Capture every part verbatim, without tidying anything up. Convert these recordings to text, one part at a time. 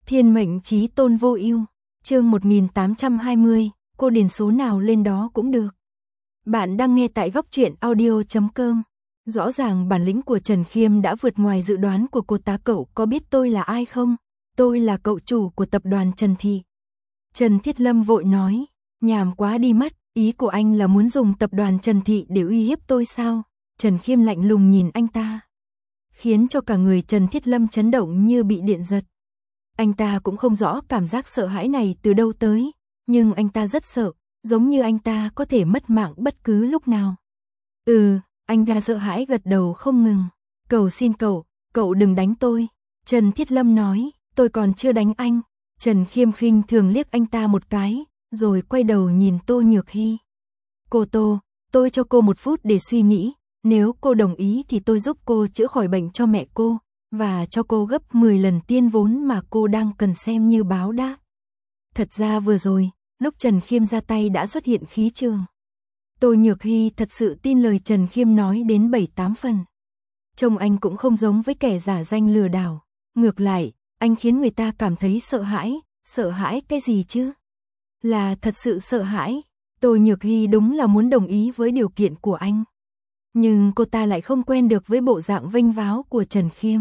Thiên mệnh chí tôn vô ưu, chương một nghìn tám trăm hai mươi, cô điền số nào lên đó cũng được. Bạn đang nghe tại góc truyện audio chấm com. Rõ ràng bản lĩnh của Trần Khiêm đã vượt ngoài dự đoán của cô ta. Cậu có biết tôi là ai không? Tôi là cậu chủ của tập đoàn Trần Thị. Trần Thiết Lâm vội nói, nhàm quá đi mất, ý của anh là muốn dùng tập đoàn Trần Thị để uy hiếp tôi sao? Trần Khiêm lạnh lùng nhìn anh ta, khiến cho cả người Trần Thiết Lâm chấn động như bị điện giật. Anh ta cũng không rõ cảm giác sợ hãi này từ đâu tới, nhưng anh ta rất sợ, giống như anh ta có thể mất mạng bất cứ lúc nào. Ừ, anh ta sợ hãi gật đầu không ngừng. Cầu xin cậu, cậu đừng đánh tôi. Trần Thiết Lâm nói, tôi còn chưa đánh anh. Trần Khiêm khinh thường liếc anh ta một cái, rồi quay đầu nhìn Tô Nhược Hy. Cô Tô, tôi cho cô một phút để suy nghĩ, nếu cô đồng ý thì tôi giúp cô chữa khỏi bệnh cho mẹ cô, và cho cô gấp mười lần tiền vốn mà cô đang cần xem như báo đáp. Thật ra vừa rồi, lúc Trần Khiêm ra tay đã xuất hiện khí trường. Tô Nhược Hy thật sự tin lời Trần Khiêm nói đến bảy tám phần. Trông anh cũng không giống với kẻ giả danh lừa đảo. Ngược lại, anh khiến người ta cảm thấy sợ hãi. Sợ hãi cái gì chứ? Là thật sự sợ hãi. Tô Nhược Hy đúng là muốn đồng ý với điều kiện của anh. Nhưng cô ta lại không quen được với bộ dạng vênh váo của Trần Khiêm.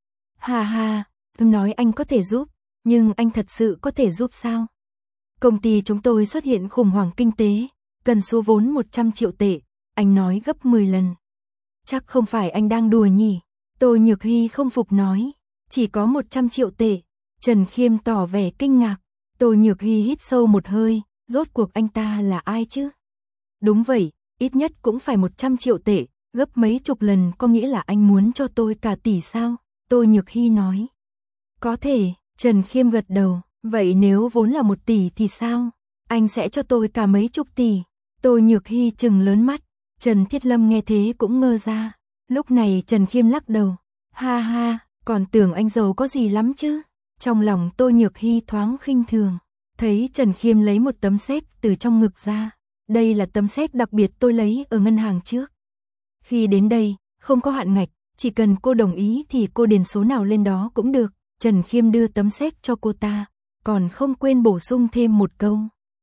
Ha ha, tôi nói anh có thể giúp, nhưng anh thật sự có thể giúp sao? Công ty chúng tôi xuất hiện khủng hoảng kinh tế, cần số vốn một trăm triệu tệ, anh nói gấp mười lần. Chắc không phải anh đang đùa nhỉ? Tô Nhược Hy không phục nói, chỉ có một trăm triệu tệ. Trần Khiêm tỏ vẻ kinh ngạc. Tô Nhược Hy hít sâu một hơi, rốt cuộc anh ta là ai chứ? Đúng vậy, ít nhất cũng phải một trăm triệu tệ, gấp mấy chục lần. Có nghĩa là anh muốn cho tôi cả tỷ sao? Tô Nhược Hy nói. Có thể, Trần Khiêm gật đầu. Vậy nếu vốn là một tỷ thì sao? Anh sẽ cho tôi cả mấy chục tỷ. Tô Nhược Hy trừng lớn mắt. Trần Thiết Lâm nghe thế cũng ngơ ra. Lúc này Trần Khiêm lắc đầu. Ha ha, còn tưởng anh giàu có gì lắm chứ? Trong lòng Tô Nhược Hy thoáng khinh thường. Thấy Trần Khiêm lấy một tấm séc từ trong ngực ra. Đây là tấm séc đặc biệt tôi lấy ở ngân hàng trước. Khi đến đây, không có hạn ngạch, chỉ cần cô đồng ý thì cô điền số nào lên đó cũng được. Trần Khiêm đưa tấm séc cho cô ta, còn không quên bổ sung thêm một câu.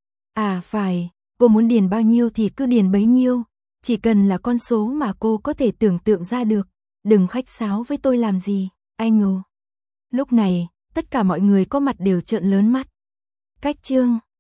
À phải, cô muốn điền bao nhiêu thì cứ điền bấy nhiêu, chỉ cần là con số mà cô có thể tưởng tượng ra được, đừng khách sáo với tôi làm gì, anh ồ. Lúc này, tất cả mọi người có mặt đều trợn lớn mắt. Cách chương